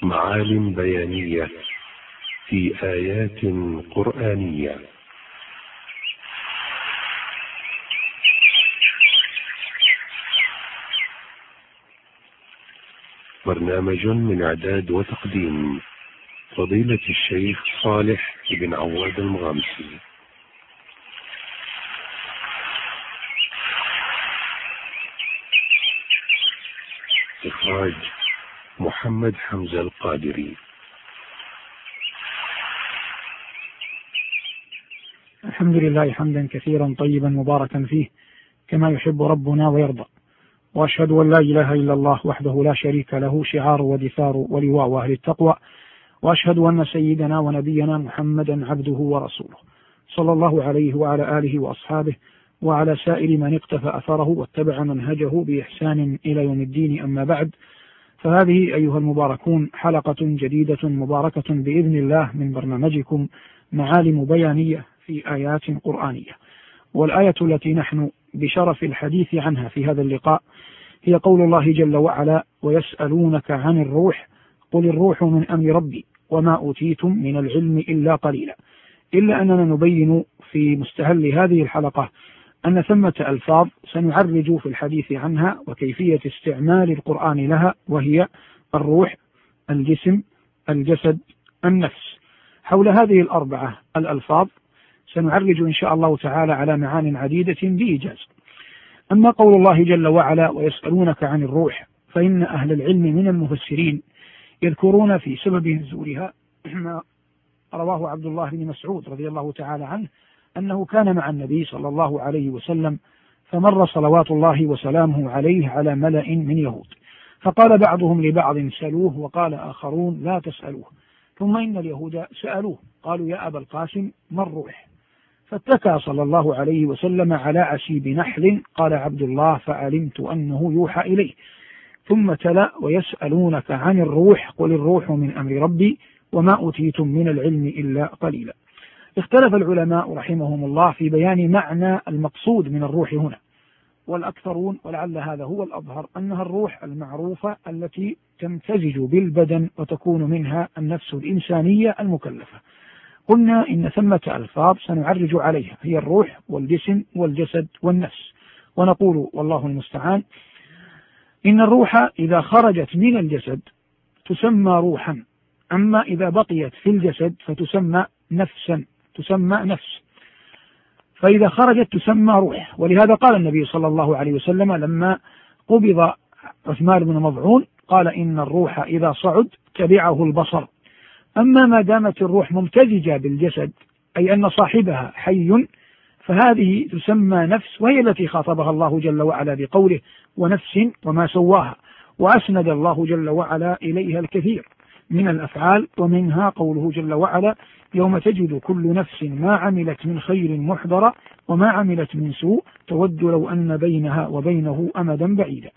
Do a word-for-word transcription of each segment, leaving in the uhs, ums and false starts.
معالم بيانية في آيات قرآنية. برنامج من إعداد وتقديم فضيلة الشيخ صالح بن عواد المغامسي. إخراج محمد حمزة القادري. الحمد لله حمدا كثيرا طيبا مباركا فيه كما يحب ربنا ويرضى، وأشهد أن لا إله إلا الله وحده لا شريك له شعار ودثار ولواء أهل التقوى، وأشهد أن سيدنا ونبينا محمدا عبده ورسوله صلى الله عليه وعلى آله وأصحابه وعلى سائر من اقتفى أثره واتبع منهجه بإحسان إلى يوم الدين. أما بعد، فهذه أيها المباركون حلقة جديدة مباركة بإذن الله من برنامجكم معالم بيانية في آيات قرآنية. والآية التي نحن بشرف الحديث عنها في هذا اللقاء هي قول الله جل وعلا: ويسألونك عن الروح قل الروح من أمر ربي وما أوتيتم من العلم إلا قليلا. إلا أننا نبين في مستهل هذه الحلقة أن ثمة ألفاظ سنعرج في الحديث عنها وكيفية استعمال القرآن لها، وهي الروح، الجسم، الجسد، النفس. حول هذه الأربعة الألفاظ سنعرج إن شاء الله تعالى على معان عديدة بإيجاز. أما قول الله جل وعلا: ويسألونك عن الروح، فإن أهل العلم من المفسرين يذكرون في سبب نزولها ما رواه عبد الله بن مسعود رضي الله تعالى عنه أنه كان مع النبي صلى الله عليه وسلم فمر صلوات الله وسلامه عليه على ملأ من يهود، فقال بعضهم لبعض: سألوه، وقال آخرون: لا تسألوه. ثم إن اليهود سألوه قالوا: يا أبا القاسم ما الروح؟ فاتكى صلى الله عليه وسلم على عشيب نحل. قال عبد الله: فعلمت أنه يوحى إليه. ثم تلا: ويسألونك عن الروح قل الروح من أمر ربي وما أوتيتم من العلم إلا قليلا. اختلف العلماء رحمهم الله في بيان معنى المقصود من الروح هنا، والأكثرون ولعل هذا هو الأظهر أنها الروح المعروفة التي تمتزج بالبدن وتكون منها النفس الإنسانية المكلفة. قلنا إن ثمة ألفاظ سنعرج عليها، هي الروح والجسم والجسد والنفس، ونقول والله المستعان إن الروح إذا خرجت من الجسد تسمى روحا، أما إذا بقيت في الجسد فتسمى نفسا، تسمى نفس، فإذا خرجت تسمى روح. ولهذا قال النبي صلى الله عليه وسلم لما قبض عثمان بن مظعون قال: إن الروح إذا صعد تبعه البصر. أما ما دامت الروح ممتزجة بالجسد، أي أن صاحبها حي، فهذه تسمى نفس، وهي التي خاطبها الله جل وعلا بقوله: ونفس وما سواها. وأسند الله جل وعلا إليها الكثير من الأفعال، ومنها قوله جل وعلا: يوم تجد كل نفس ما عملت من خير محضرا وما عملت من سوء تود لو أن بينها وبينه أمدا بعيدا.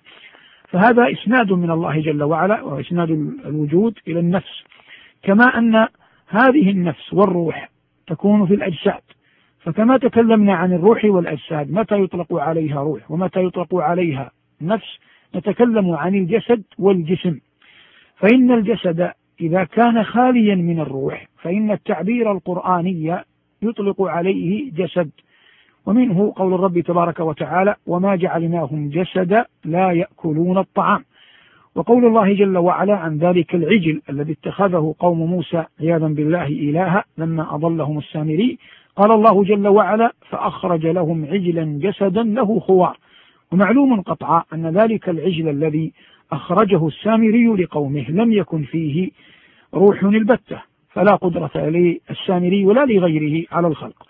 فهذا إسناد من الله جل وعلا، وإسناد الوجود إلى النفس. كما أن هذه النفس والروح تكون في الأجساد، فكما تكلمنا عن الروح والأجساد متى يطلق عليها روح ومتى يطلق عليها نفس، نتكلم عن الجسد والجسم. فإن الجسد إذا كان خاليا من الروح فإن التعبير القرآني يطلق عليه جسد، ومنه قول الرب تبارك وتعالى: وما جعلناهم جسدا لا يأكلون الطعام. وقول الله جل وعلا عن ذلك العجل الذي اتخذه قوم موسى عياذا بالله إلها لما أضلهم السامري، قال الله جل وعلا: فأخرج لهم عجلا جسدا له خوار. ومعلوم قطعا أن ذلك العجل الذي أخرجه السامري لقومه لم يكن فيه روح البتة، فلا قدرة للسامري ولا لغيره على الخلق.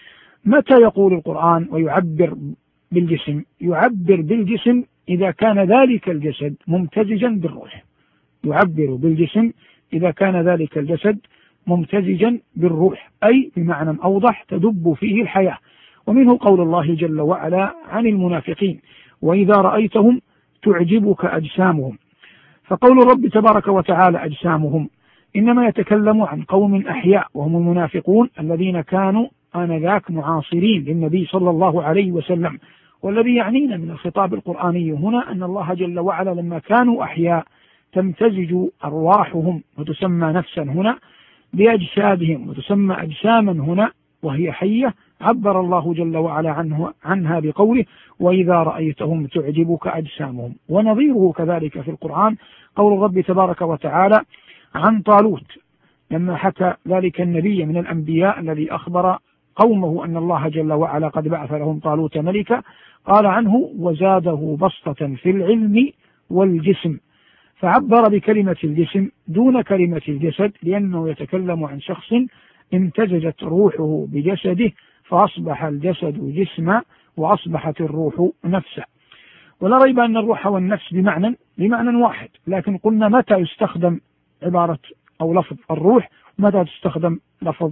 متى يقول القرآن ويعبر بالجسم؟ يعبر بالجسم إذا كان ذلك الجسد ممتزجا بالروح، يعبر بالجسم إذا كان ذلك الجسد ممتزجا بالروح، أي بمعنى أوضح تدب فيه الحياة. ومنه قول الله جل وعلا عن المنافقين: وإذا رأيتهم تعجبك أجسامهم. فقول الرب تبارك وتعالى أجسامهم إنما يتكلم عن قوم أحياء، وهم المنافقون الذين كانوا آنذاك معاصرين للنبي صلى الله عليه وسلم. والذي يعنينا من الخطاب القرآني هنا أن الله جل وعلا لما كانوا أحياء تمتزج أرواحهم وتسمى نفسا هنا بأجسادهم وتسمى أجساما هنا وهي حية، عبر الله جل وعلا عنه عنها بقوله وإذا رأيتهم تعجبك أجسامهم. ونظيره كذلك في القرآن قول الرب تبارك وتعالى عن طالوت لما حكى ذلك النبي من الأنبياء الذي أخبر قومه أن الله جل وعلا قد بعث لهم طالوت ملكا، قال عنه وزاده بسطة في العلم والجسم، فعبر بكلمة الجسم دون كلمة الجسد لأنه يتكلم عن شخص امتزجت روحه بجسده فأصبح الجسد جسما وأصبحت الروح نفسا. ولا ريب أن الروح والنفس بمعنى بمعنى واحد، لكن قلنا متى يستخدم عبارة أو لفظ الروح ومتى تستخدم لفظ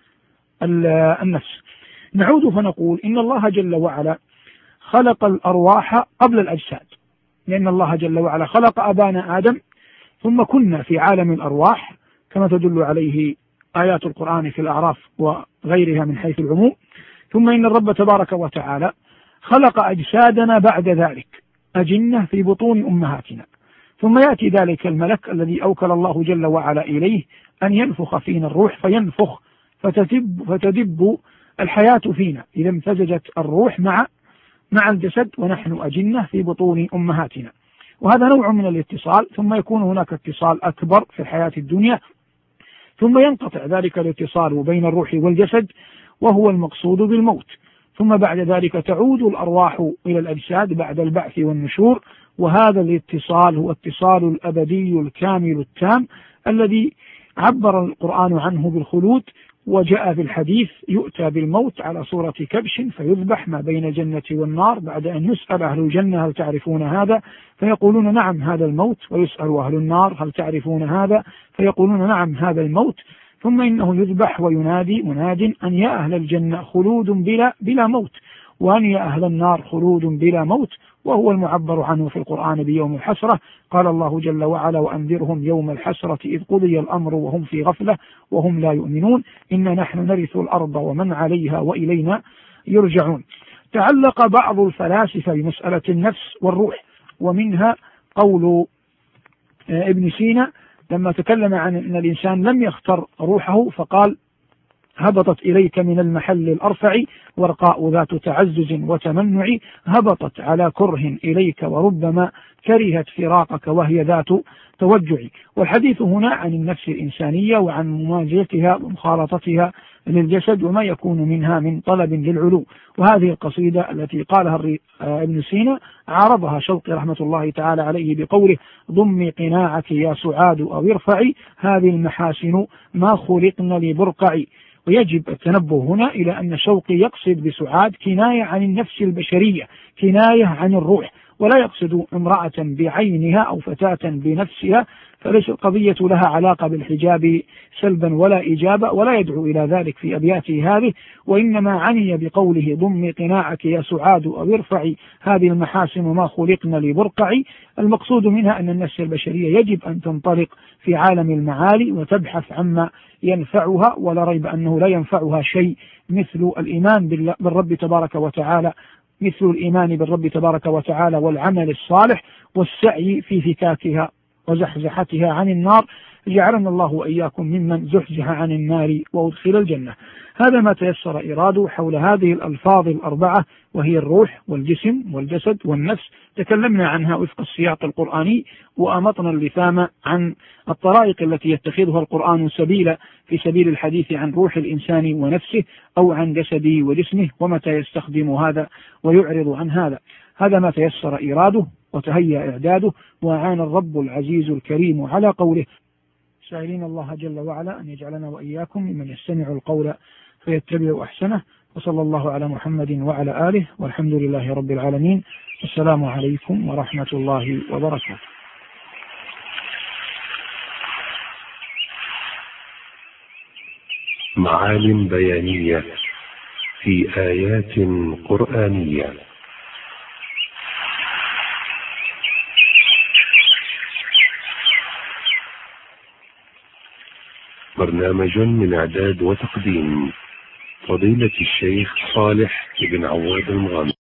النفس. نعود فنقول إن الله جل وعلا خلق الأرواح قبل الأجساد، لأن الله جل وعلا خلق أبانا آدم ثم كنا في عالم الأرواح كما تدل عليه آيات القرآن في الأعراف وغيرها من حيث العموم. ثم إن الرب تبارك وتعالى خلق أجسادنا بعد ذلك أجنة في بطون أمهاتنا، ثم يأتي ذلك الملك الذي أوكل الله جل وعلا إليه أن ينفخ فينا الروح فينفخ فتدب, فتدب الحياة فينا إذا امتزجت الروح مع مع الجسد ونحن أجنة في بطون أمهاتنا. وهذا نوع من الاتصال، ثم يكون هناك اتصال أكبر في الحياة الدنيا، ثم ينقطع ذلك الاتصال بين الروح والجسد وهو المقصود بالموت، ثم بعد ذلك تعود الأرواح إلى الأجساد بعد البعث والنشور. وهذا الاتصال هو اتصال الأبدي الكامل التام الذي عبر القرآن عنه بالخلود، وجاء في الحديث يؤتى بالموت على صورة كبش فيذبح ما بين الجنة والنار، بعد أن يسأل أهل الجنة هل تعرفون هذا فيقولون نعم هذا الموت، ويسأل أهل النار هل تعرفون هذا فيقولون نعم هذا الموت، ثم إنه يذبح وينادي مناد أن يا أهل الجنة خلود بلا, بلا موت، وأن يا أهل النار خلود بلا موت، وهو المعبر عنه في القرآن بيوم الحسرة. قال الله جل وعلا وأنذرهم يوم الحسرة إذ قضي الأمر وهم في غفلة وهم لا يؤمنون إن نحن نرث الأرض ومن عليها وإلينا يرجعون. تعلق بعض الفلاسفة بمسألة النفس والروح، ومنها قول ابن سينا لما تكلم عن أن الإنسان لم يختر روحه فقال هبطت إليك من المحل الأرفع ورقاء ذات تعزز وتمنع، هبطت على كره إليك وربما كرهت فراقك وهي ذات توجع. والحديث هنا عن النفس الإنسانية وعن مواجهتها ومخالطتها للجسد وما يكون منها من طلب للعلو. وهذه القصيدة التي قالها ابن سينا عارضها شوقي رحمة الله تعالى عليه بقوله ضمي قناعك يا سعاد أو ارفعي هذه المحاسن ما خلقن لبرقعي. ويجب التنبه هنا إلى أن شوقي يقصد بسعاد كناية عن النفس البشرية، كناية عن الروح، ولا يقصد امرأة بعينها أو فتاة بنفسها، فليس القضية لها علاقة بالحجاب سلبا ولا إجابة، ولا يدعو إلى ذلك في أبياته هذه، وإنما عني بقوله ضم قناعك يا سعاد أو ارفعي هذه المحاسن ما خلقن لبرقعي. المقصود منها أن النفس البشرية يجب أن تنطلق في عالم المعالي وتبحث عما ينفعها، ولا ريب أنه لا ينفعها شيء مثل الإيمان بالرب تبارك وتعالى مثل الإيمان بالرب تبارك وتعالى والعمل الصالح والسعي في فكاكها وزحزحتها عن النار. جعلنا الله وإياكم ممن زحزح عن النار وأدخل الجنة. هذا ما تيسر إراده حول هذه الألفاظ الأربعة، وهي الروح والجسم والجسد والنفس. تكلمنا عنها وفق السياق القرآني، وأمطنا اللثام عن الطرائق التي يتخذها القرآن سبيلا في سبيل الحديث عن روح الإنسان ونفسه أو عن جسده وجسمه، ومتى يستخدم هذا ويعرض عن هذا. هذا ما تيسر إراده وتهيأ إعداده، وأعان الرب العزيز الكريم على قوله، سائلين الله جل وعلا أن يجعلنا وإياكم ممن يستمع القول فيتبع أحسنه. وصلى الله على محمد وعلى آله، والحمد لله رب العالمين. السلام عليكم ورحمة الله وبركاته. معالم بيانية في آيات قرآنية. برنامج من إعداد وتقديم فضيلة الشيخ صالح بن عواد المغامري.